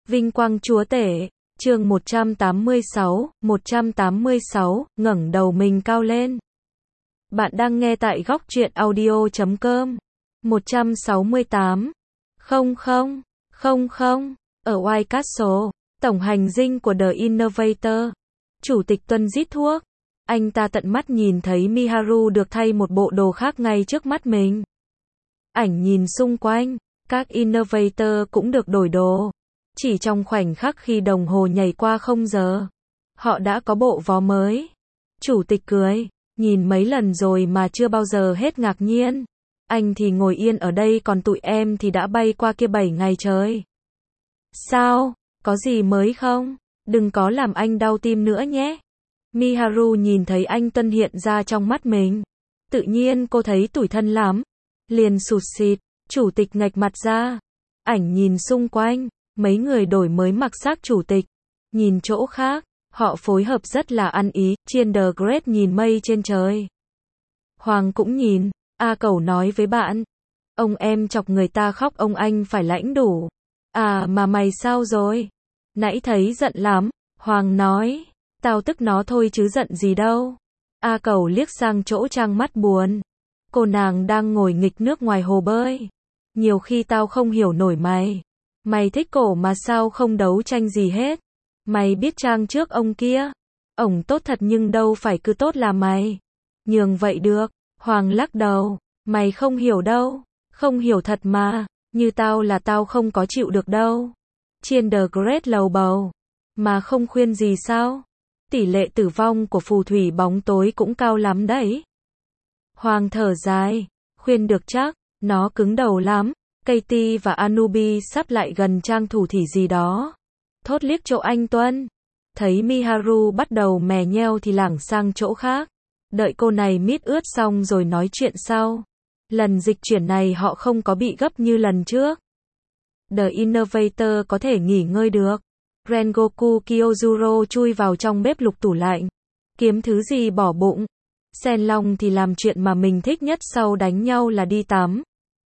Vinh quang chúa tể, chương 186, ngẩng đầu mình cao lên. Bạn đang nghe tại góc truyện audio.com. 168. Ở White Castle, tổng hành dinh của The Innovator. Chủ tịch Tuân rít thuốc. Anh ta tận mắt nhìn thấy Miharu được thay một bộ đồ khác ngay trước mắt mình. Ảnh nhìn xung quanh, các Innovator cũng được đổi đồ. Chỉ trong khoảnh khắc khi đồng hồ nhảy qua 0 giờ, họ đã có bộ vó mới. Chủ tịch cười, nhìn mấy lần rồi mà chưa bao giờ hết ngạc nhiên. Anh thì ngồi yên ở đây còn tụi em thì đã bay qua kia 7 ngày trời. Sao, có gì mới không? Đừng có làm anh đau tim nữa nhé. Miharu nhìn thấy anh Tuân hiện ra trong mắt mình. Tự nhiên cô thấy tủi thân lắm. Liền sụt sịt, chủ tịch nghệch mặt ra. Ảnh nhìn xung quanh, mấy người đổi mới mặc xác chủ tịch. Nhìn chỗ khác, họ phối hợp rất là ăn ý. Chandler Great nhìn mây trên trời. Hoàng cũng nhìn, A Cẩu nói với bạn. Ông em chọc người ta khóc ông anh phải lãnh đủ. À mà mày sao rồi? Nãy thấy giận lắm, Hoàng nói. Tao tức nó thôi chứ giận gì đâu. A Cẩu liếc sang chỗ Trang mắt buồn. Cô nàng đang ngồi nghịch nước ngoài hồ bơi. Nhiều khi tao không hiểu nổi mày. Mày thích cổ mà sao không đấu tranh gì hết. Mày biết Trang trước ông kia. Ổng tốt thật nhưng đâu phải cứ tốt là mày. Nhường vậy được. Hoàng lắc đầu. Mày không hiểu đâu. Không hiểu thật mà. Như tao là tao không có chịu được đâu. Chandler Great lầu bầu. Mà không khuyên gì sao? Tỷ lệ tử vong của phù thủy bóng tối cũng cao lắm đấy. Hoàng thở dài. Khuyên được chắc. Nó cứng đầu lắm. Katie và Anubi sắp lại gần trang thủ thỉ gì đó. Thốt liếc chỗ anh Tuân. Thấy Miharu bắt đầu mè nheo thì lảng sang chỗ khác. Đợi cô này mít ướt xong rồi nói chuyện sau. Lần dịch chuyển này họ không có bị gấp như lần trước. The Innovator có thể nghỉ ngơi được. Rengoku Kyojuro chui vào trong bếp lục tủ lạnh. Kiếm thứ gì bỏ bụng. Senlong thì làm chuyện mà mình thích nhất sau đánh nhau là đi tắm.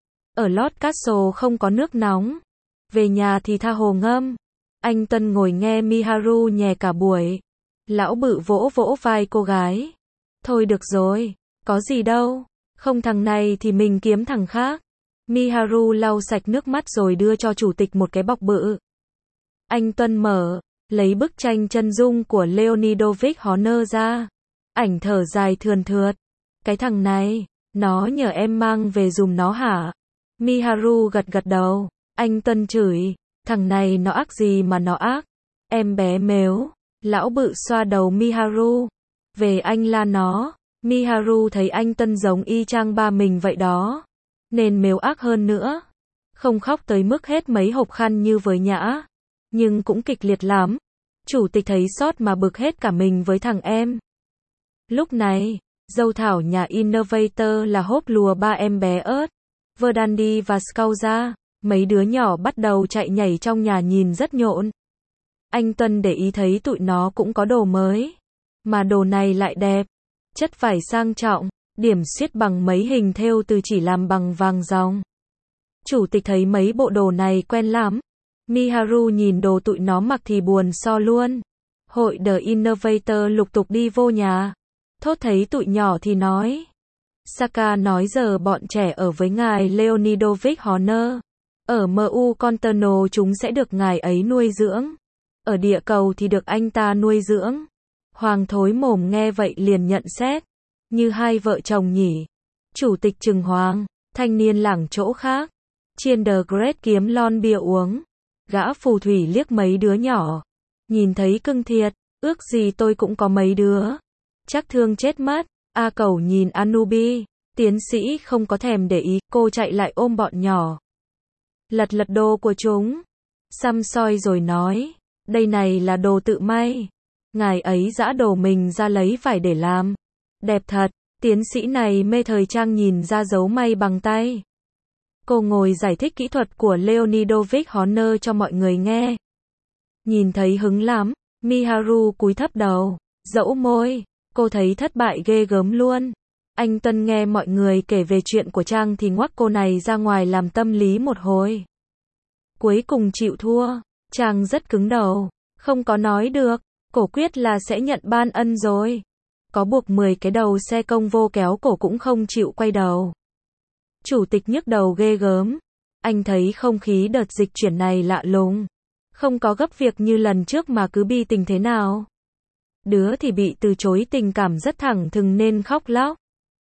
Ở Lord Castle không có nước nóng. Về nhà thì tha hồ ngâm. Anh Tuân ngồi nghe Miharu nhè cả buổi. Lão bự vỗ vỗ vai cô gái. Thôi được rồi, có gì đâu. Không thằng này thì mình kiếm thằng khác. Miharu lau sạch nước mắt rồi đưa cho chủ tịch một cái bọc bự. Anh Tuân mở, lấy bức tranh chân dung của Leonidovich Horner ra. Ảnh thở dài thườn thượt. Cái thằng này, nó nhờ em mang về giùm nó hả? Miharu gật gật đầu. Anh Tuân chửi. Thằng này nó ác gì mà nó ác? Em bé mếu. Lão bự xoa đầu Miharu. Về anh la nó. Miharu thấy anh Tuân giống y chang ba mình vậy đó. Nên mếu ác hơn nữa. Không khóc tới mức hết mấy hộp khăn như với Nhã. Nhưng cũng kịch liệt lắm. Chủ tịch thấy sót mà bực hết cả mình với thằng em. Lúc này, dâu thảo nhà Innovator là hốp lùa ba em bé ớt. Verdandi và Scouza. Mấy đứa nhỏ bắt đầu chạy nhảy trong nhà nhìn rất nhộn. Anh Tuân để ý thấy tụi nó cũng có đồ mới. Mà đồ này lại đẹp. Chất vải sang trọng. Điểm xuyết bằng mấy hình thêu từ chỉ làm bằng vàng ròng. Chủ tịch thấy mấy bộ đồ này quen lắm. Miharu nhìn đồ tụi nó mặc thì buồn so luôn. Hội The Innovator lục tục đi vô nhà. Thốt thấy tụi nhỏ thì nói. Saka nói giờ bọn trẻ ở với ngài Leonidovich Horner. Ở MU Conterno chúng sẽ được ngài ấy nuôi dưỡng. Ở địa cầu thì được anh ta nuôi dưỡng. Hoàng thối mồm nghe vậy liền nhận xét. Như hai vợ chồng nhỉ. Chủ tịch trừng Hoàng. Thanh niên lảng chỗ khác. Chandler Great kiếm lon bia uống. Gã phù thủy liếc mấy đứa nhỏ. Nhìn thấy cưng thiệt. Ước gì tôi cũng có mấy đứa. Chắc thương chết mất. A Cẩu nhìn Anubi. Tiến sĩ không có thèm để ý. Cô chạy lại ôm bọn nhỏ. Lật lật đồ của chúng. Xăm soi rồi nói. Đây này là đồ tự may. Ngài ấy giã đồ mình ra lấy vải để làm. Đẹp thật. Tiến sĩ này mê thời trang nhìn ra dấu may bằng tay. Cô ngồi giải thích kỹ thuật của Leonidovich Horner cho mọi người nghe. Nhìn thấy hứng lắm. Miharu cúi thấp đầu. Dẫu môi. Cô thấy thất bại ghê gớm luôn. Anh Tuân nghe mọi người kể về chuyện của Trang thì ngoắc cô này ra ngoài làm tâm lý một hồi. Cuối cùng chịu thua. Chàng rất cứng đầu, không có nói được, cổ quyết là sẽ nhận ban ân rồi. Có buộc 10 cái đầu xe công vô kéo cổ cũng không chịu quay đầu. Chủ tịch nhức đầu ghê gớm. Anh thấy không khí đợt dịch chuyển này lạ lùng. Không có gấp việc như lần trước mà cứ bi tình thế nào. Đứa thì bị từ chối tình cảm rất thẳng thừng nên khóc lóc.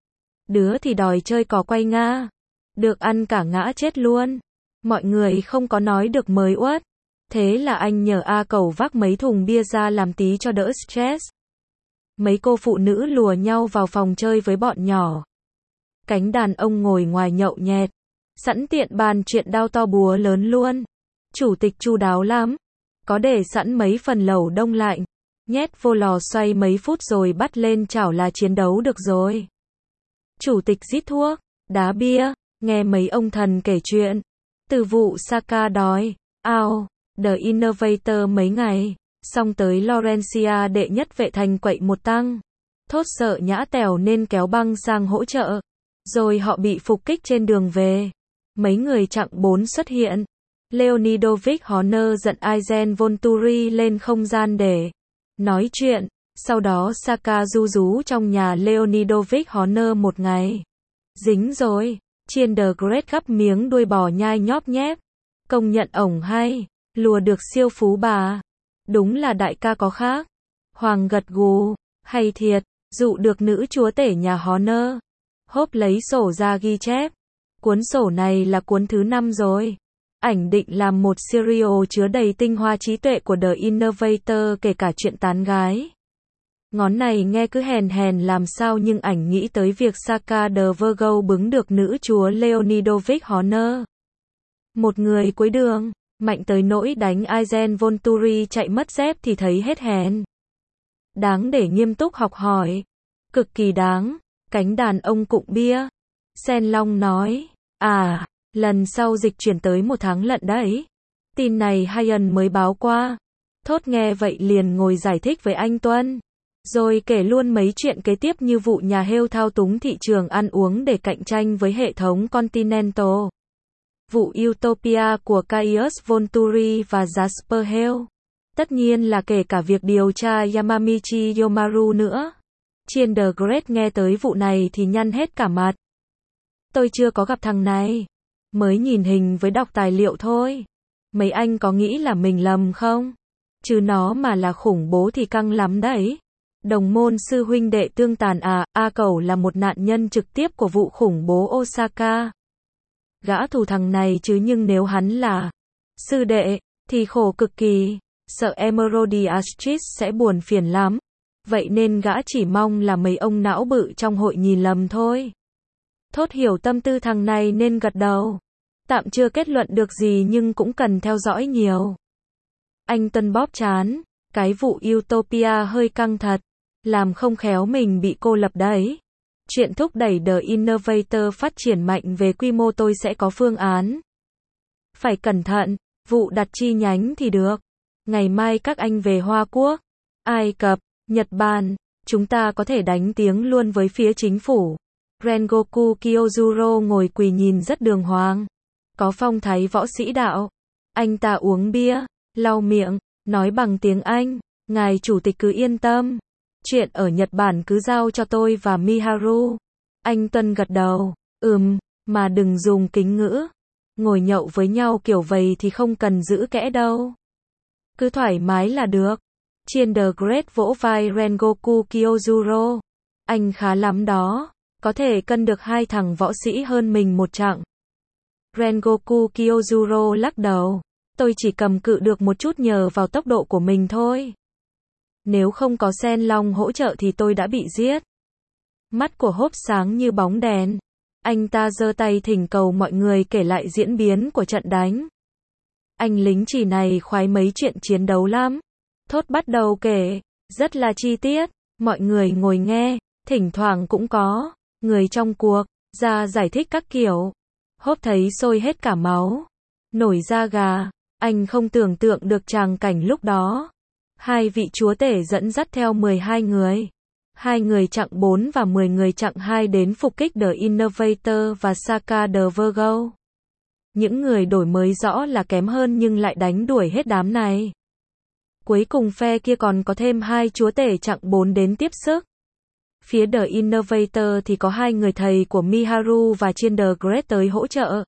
Đứa thì đòi chơi cò quay nga. Được ăn cả ngã chết luôn. Mọi người không có nói được mới uất. Thế là anh nhờ A Cẩu vác mấy thùng bia ra làm tí cho đỡ stress. Mấy cô phụ nữ lùa nhau vào phòng chơi với bọn nhỏ. Cánh đàn ông ngồi ngoài nhậu nhẹt. Sẵn tiện bàn chuyện đao to búa lớn luôn. Chủ tịch chu đáo lắm. Có để sẵn mấy phần lẩu đông lạnh. Nhét vô lò xoay mấy phút rồi bắt lên chảo là chiến đấu được rồi. Chủ tịch rít thuốc, đá bia, nghe mấy ông thần kể chuyện. Từ vụ Saka đói, ao, The Innovator mấy ngày. Xong tới Laurencia đệ nhất vệ thành quậy một tăng. Thốt sợ nhã tèo nên kéo băng sang hỗ trợ. Rồi họ bị phục kích trên đường về. Mấy người chặng 4 xuất hiện. Leonidovich Horner giận Aizen Volturi lên không gian để nói chuyện. Sau đó Saka ru rú trong nhà Leonidovich Horner một ngày. Dính rồi. Chiên the Great gắp miếng đuôi bò nhai nhóp nhép. Công nhận ổng hay. Lùa được siêu phú bà. Đúng là đại ca có khác. Hoàng gật gù. Hay thiệt. Dụ được nữ chúa tể nhà Horner. Hốp lấy sổ ra ghi chép. Cuốn sổ này là cuốn thứ 5 rồi. Ảnh định làm một serial chứa đầy tinh hoa trí tuệ của The Innovator kể cả chuyện tán gái. Ngón này nghe cứ hèn hèn làm sao nhưng ảnh nghĩ tới việc Saka the Virgo bứng được nữ chúa Leonidovich Horner. Một người cuối đường, mạnh tới nỗi đánh Aizen Volturi chạy mất dép thì thấy hết hèn. Đáng để nghiêm túc học hỏi. Cực kỳ đáng. Cánh đàn ông cụng bia. Sen Long nói. À, lần sau dịch chuyển tới 1 tháng lận đấy. Tin này Hayan mới báo qua. Thốt nghe vậy liền ngồi giải thích với anh Tuân. Rồi kể luôn mấy chuyện kế tiếp như vụ nhà heo thao túng thị trường ăn uống để cạnh tranh với hệ thống Continental. Vụ Utopia của Caius Volturi và Jasper Hale. Tất nhiên là kể cả việc điều tra Yamamichi Yomaru nữa. Chiên the Great nghe tới vụ này thì nhăn hết cả mặt. Tôi chưa có gặp thằng này. Mới nhìn hình với đọc tài liệu thôi. Mấy anh có nghĩ là mình lầm không? Chứ nó mà là khủng bố thì căng lắm đấy. Đồng môn sư huynh đệ tương tàn à, A Cẩu là một nạn nhân trực tiếp của vụ khủng bố Osaka. Gã thù thằng này chứ nhưng nếu hắn là sư đệ, thì khổ cực kỳ. Sợ Emerald Astrid sẽ buồn phiền lắm. Vậy nên gã chỉ mong là mấy ông não bự trong hội nhìn lầm thôi. Thốt hiểu tâm tư thằng này nên gật đầu. Tạm chưa kết luận được gì nhưng cũng cần theo dõi nhiều. Anh Tuân bóp chán. Cái vụ Utopia hơi căng thật. Làm không khéo mình bị cô lập đấy. Chuyện thúc đẩy The Innovator phát triển mạnh về quy mô tôi sẽ có phương án. Phải cẩn thận. Vụ đặt chi nhánh thì được. Ngày mai các anh về Hoa Quốc, Ai Cập, Nhật Bản. Chúng ta có thể đánh tiếng luôn với phía chính phủ. Rengoku Kyojuro ngồi quỳ nhìn rất đường hoàng. Có phong thái võ sĩ đạo. Anh ta uống bia, lau miệng, nói bằng tiếng Anh. Ngài chủ tịch cứ yên tâm. Chuyện ở Nhật Bản cứ giao cho tôi và Miharu. Anh Tuân gật đầu. Mà đừng dùng kính ngữ. Ngồi nhậu với nhau kiểu vầy thì không cần giữ kẽ đâu. Cứ thoải mái là được. Chiên the Great vỗ vai Rengoku Kyojuro. Anh khá lắm đó. Có thể cân được 2 thằng võ sĩ hơn mình một chặng. Rengoku Kyojuro lắc đầu. Tôi chỉ cầm cự được một chút nhờ vào tốc độ của mình thôi. Nếu không có Sen Long hỗ trợ thì tôi đã bị giết. Mắt của Hốp sáng như bóng đèn. Anh ta giơ tay thỉnh cầu mọi người kể lại diễn biến của trận đánh. Anh lính chỉ này khoái mấy chuyện chiến đấu lắm. Thốt bắt đầu kể, rất là chi tiết. Mọi người ngồi nghe, thỉnh thoảng cũng có người trong cuộc ra giải thích các kiểu. Hốp thấy sôi hết cả máu, nổi da gà. Anh không tưởng tượng được tràng cảnh lúc đó. 2 vị chúa tể dẫn dắt theo 12 người. 2 người chặng 4 và 10 người chặng 2 đến phục kích The Innovator và Saka the Virgo. Những người đổi mới rõ là kém hơn nhưng lại đánh đuổi hết đám này. Cuối cùng phe kia còn có thêm 2 chúa tể chặng 4 đến tiếp sức. Phía The Innovator thì có 2 người thầy của Miharu và Chiên The Great tới hỗ trợ.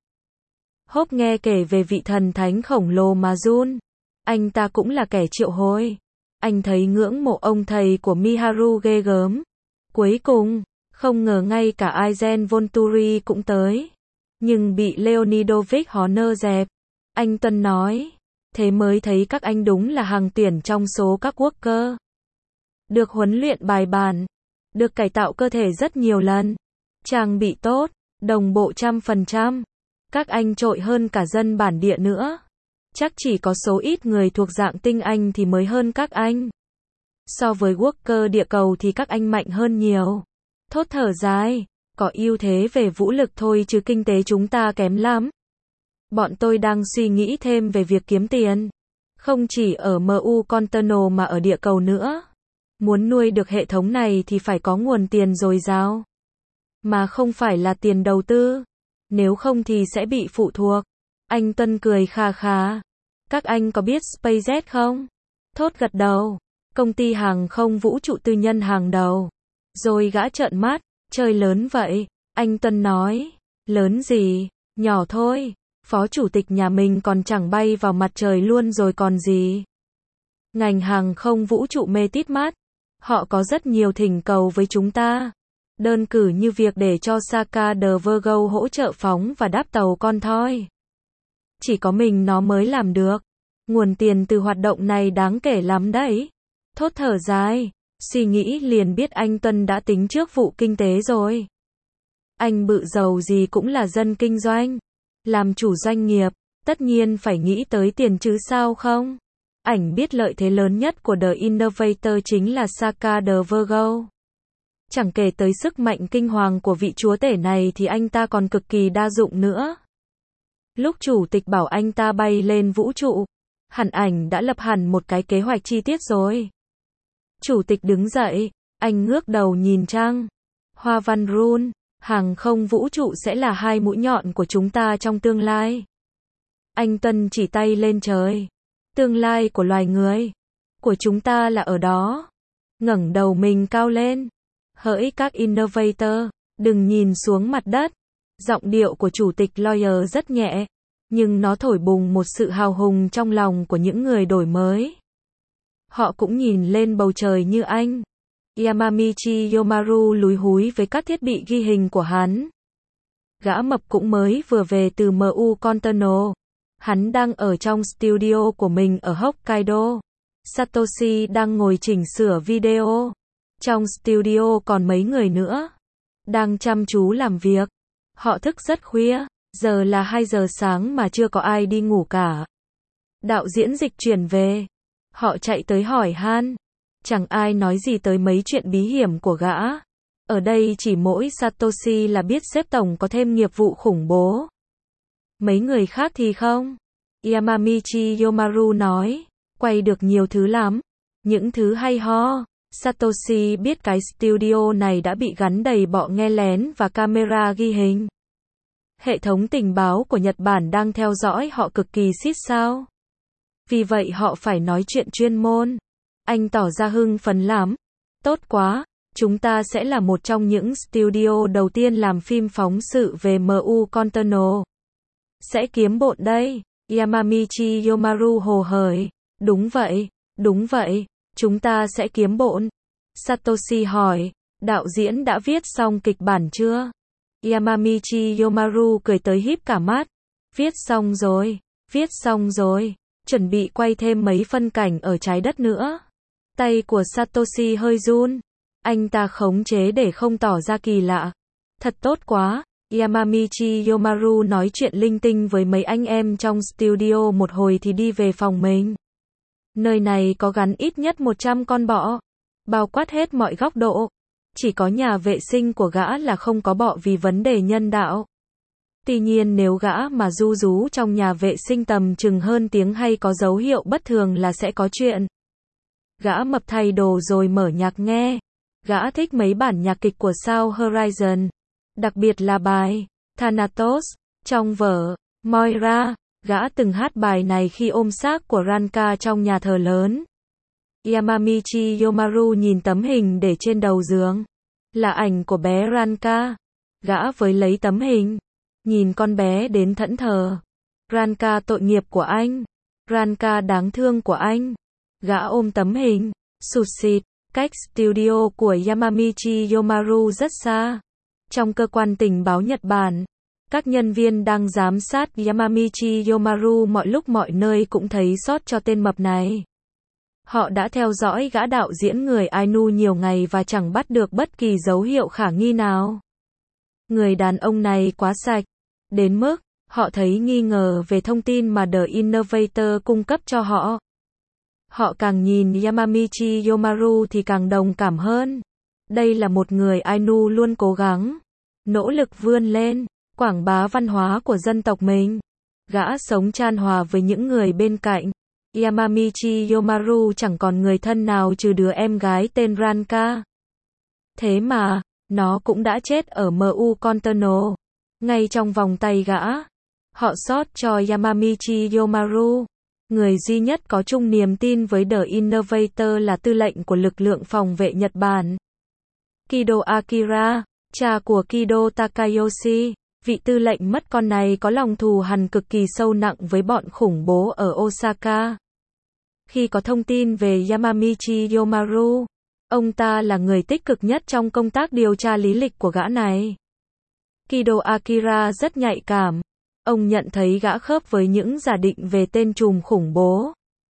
Hope nghe kể về vị thần thánh khổng lồ mà run. Anh ta cũng là kẻ triệu hồi. Anh thấy ngưỡng mộ ông thầy của Miharu ghê gớm. Cuối cùng, không ngờ ngay cả Aizen Volturi cũng tới. Nhưng bị Leonidovich Horner dẹp. Anh Tuân nói. Thế mới thấy các anh đúng là hàng tuyển trong số các worker. Được huấn luyện bài bản. Được cải tạo cơ thể rất nhiều lần. Trang bị tốt. Đồng bộ 100%. Các anh trội hơn cả dân bản địa nữa. Chắc chỉ có số ít người thuộc dạng tinh anh thì mới hơn các anh. So với worker địa cầu thì các anh mạnh hơn nhiều. Thốt thở dài. Có ưu thế về vũ lực thôi chứ kinh tế chúng ta kém lắm. Bọn tôi đang suy nghĩ thêm về việc kiếm tiền. Không chỉ ở MU Container mà ở địa cầu nữa. Muốn nuôi được hệ thống này thì phải có nguồn tiền dồi dào. Mà không phải là tiền đầu tư. Nếu không thì sẽ bị phụ thuộc. Anh Tuân cười khà khà. Các anh có biết SpaceX không? Thốt gật đầu. Công ty hàng không vũ trụ tư nhân hàng đầu. Rồi gã trợn mắt. Chơi lớn vậy. Anh Tuân nói. Lớn gì? Nhỏ thôi. Phó chủ tịch nhà mình còn chẳng bay vào mặt trời luôn rồi còn gì. Ngành hàng không vũ trụ mê tít mắt. Họ có rất nhiều thỉnh cầu với chúng ta. Đơn cử như việc để cho Saka The Virgo hỗ trợ phóng và đáp tàu con thoi. Chỉ có mình nó mới làm được. Nguồn tiền từ hoạt động này đáng kể lắm đấy. Thốt thở dài. Suy nghĩ liền biết anh Tuân đã tính trước vụ kinh tế rồi. Anh bự giàu gì cũng là dân kinh doanh. Làm chủ doanh nghiệp, tất nhiên phải nghĩ tới tiền chứ sao không? Ảnh biết lợi thế lớn nhất của The Innovator chính là Saka The Virgo. Chẳng kể tới sức mạnh kinh hoàng của vị chúa tể này thì anh ta còn cực kỳ đa dụng nữa. Lúc chủ tịch bảo anh ta bay lên vũ trụ, hẳn ảnh đã lập hẳn một cái kế hoạch chi tiết rồi. Chủ tịch đứng dậy, anh ngước đầu nhìn trăng. Hoa văn run, hàng không vũ trụ sẽ là 2 mũi nhọn của chúng ta trong tương lai. Anh Tuân chỉ tay lên trời. Tương lai của loài người, của chúng ta là ở đó. Ngẩng đầu mình cao lên. Hỡi các innovator, đừng nhìn xuống mặt đất. Giọng điệu của chủ tịch Lawyer rất nhẹ, nhưng nó thổi bùng một sự hào hùng trong lòng của những người đổi mới. Họ cũng nhìn lên bầu trời như anh. Yamamichi Yomaru lúi húi với các thiết bị ghi hình của hắn. Gã mập cũng mới vừa về từ MU Container. Hắn đang ở trong studio của mình ở Hokkaido. Satoshi đang ngồi chỉnh sửa video. Trong studio còn mấy người nữa. Đang chăm chú làm việc. Họ thức rất khuya. Giờ là 2 giờ sáng mà chưa có ai đi ngủ cả. Đạo diễn dịch chuyển về. Họ chạy tới hỏi han. Chẳng ai nói gì tới mấy chuyện bí hiểm của gã. Ở đây chỉ mỗi Satoshi là biết sếp tổng có thêm nghiệp vụ khủng bố. Mấy người khác thì không. Yamamichi Yomaru nói. Quay được nhiều thứ lắm. Những thứ hay ho. Satoshi biết cái studio này đã bị gắn đầy bọ nghe lén và camera ghi hình. Hệ thống tình báo của Nhật Bản đang theo dõi họ cực kỳ xít sao. Vì vậy họ phải nói chuyện chuyên môn. Anh tỏ ra hưng phấn lắm. Tốt quá, chúng ta sẽ là một trong những studio đầu tiên làm phim phóng sự về MU Container. Sẽ kiếm bộn đây. Yamamichi Yomaru hồ hởi. Đúng vậy, chúng ta sẽ kiếm bộn. Satoshi hỏi, đạo diễn đã viết xong kịch bản chưa? Yamamichi Yomaru cười tới híp cả mắt. Viết xong rồi, chuẩn bị quay thêm mấy phân cảnh ở trái đất nữa. Tay của Satoshi hơi run. Anh ta khống chế để không tỏ ra kỳ lạ. Thật tốt quá. Yamamichi Yomaru nói chuyện linh tinh với mấy anh em trong studio một hồi thì đi về phòng mình. Nơi này có gắn ít nhất 100 con bọ. Bao quát hết mọi góc độ. Chỉ có nhà vệ sinh của gã là không có bọ vì vấn đề nhân đạo. Tuy nhiên nếu gã mà ru rú trong nhà vệ sinh tầm chừng hơn tiếng hay có dấu hiệu bất thường là sẽ có chuyện. Gã mập thay đồ rồi mở nhạc nghe. Gã thích mấy bản nhạc kịch của sao Horizon. Đặc biệt là bài Thanatos trong vở Moira, gã từng hát bài này khi ôm xác của Ranka trong nhà thờ lớn. Yamamichi Yomaru nhìn tấm hình để trên đầu giường. Là ảnh của bé Ranka. Gã với lấy tấm hình. Nhìn con bé đến thẫn thờ. Ranka tội nghiệp của anh. Ranka đáng thương của anh. Gã ôm tấm hình. Sụt sịt. Cách studio của Yamamichi Yomaru rất xa. Trong cơ quan tình báo Nhật Bản, các nhân viên đang giám sát Yamamichi Yomaru mọi lúc mọi nơi cũng thấy sót cho tên mập này. Họ đã theo dõi gã đạo diễn người Ainu nhiều ngày và chẳng bắt được bất kỳ dấu hiệu khả nghi nào. Người đàn ông này quá sạch, đến mức họ thấy nghi ngờ về thông tin mà The Innovator cung cấp cho họ. Họ càng nhìn Yamamichi Yomaru thì càng đồng cảm hơn. Đây là một người Ainu luôn cố gắng, nỗ lực vươn lên, quảng bá văn hóa của dân tộc mình. Gã sống chan hòa với những người bên cạnh. Yamamichi Yomaru chẳng còn người thân nào trừ đứa em gái tên Ranka. Thế mà, nó cũng đã chết ở MU Conterno. Ngay trong vòng tay gã. Họ xót cho Yamamichi Yomaru. Người duy nhất có chung niềm tin với The Innovator là tư lệnh của lực lượng phòng vệ Nhật Bản. Kido Akira, cha của Kido Takayoshi. Vị tư lệnh mất con này có lòng thù hằn cực kỳ sâu nặng với bọn khủng bố ở Osaka. Khi có thông tin về Yamamichi Yomaru, ông ta là người tích cực nhất trong công tác điều tra lý lịch của gã này. Kido Akira rất nhạy cảm. Ông nhận thấy gã khớp với những giả định về tên trùm khủng bố.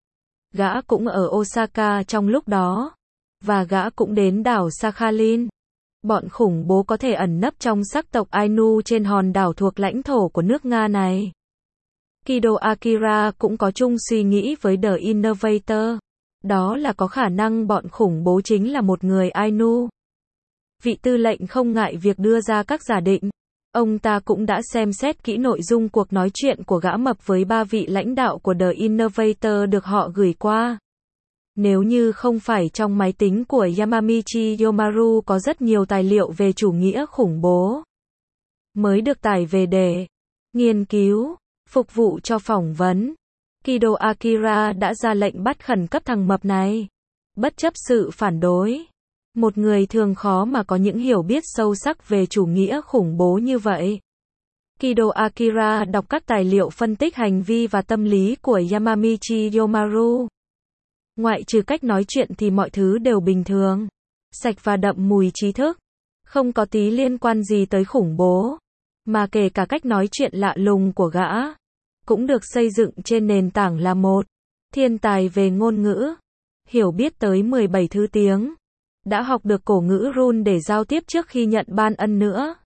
Gã cũng ở Osaka trong lúc đó. Và gã cũng đến đảo Sakhalin. Bọn khủng bố có thể ẩn nấp trong sắc tộc Ainu trên hòn đảo thuộc lãnh thổ của nước Nga này. Kido Akira cũng có chung suy nghĩ với The Innovator. Đó là có khả năng bọn khủng bố chính là một người Ainu. Vị tư lệnh không ngại việc đưa ra các giả định. Ông ta cũng đã xem xét kỹ nội dung cuộc nói chuyện của gã mập với 3 vị lãnh đạo của The Innovator được họ gửi qua. Nếu như không phải trong máy tính của Yamamichi Yomaru có rất nhiều tài liệu về chủ nghĩa khủng bố mới được tải về để nghiên cứu, phục vụ cho phỏng vấn, Kido Akira đã ra lệnh bắt khẩn cấp thằng mập này. Bất chấp sự phản đối, một người thường khó mà có những hiểu biết sâu sắc về chủ nghĩa khủng bố như vậy. Kido Akira đọc các tài liệu phân tích hành vi và tâm lý của Yamamichi Yomaru. Ngoại trừ cách nói chuyện thì mọi thứ đều bình thường, sạch và đậm mùi trí thức, không có tí liên quan gì tới khủng bố, mà kể cả cách nói chuyện lạ lùng của gã, cũng được xây dựng trên nền tảng là một thiên tài về ngôn ngữ, hiểu biết tới 17 thứ tiếng, đã học được cổ ngữ Run để giao tiếp trước khi nhận ban ân nữa.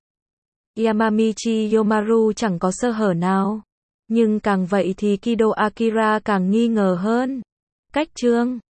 Yamamichi Yomaru chẳng có sơ hở nào, nhưng càng vậy thì Kido Akira càng nghi ngờ hơn. Cách chương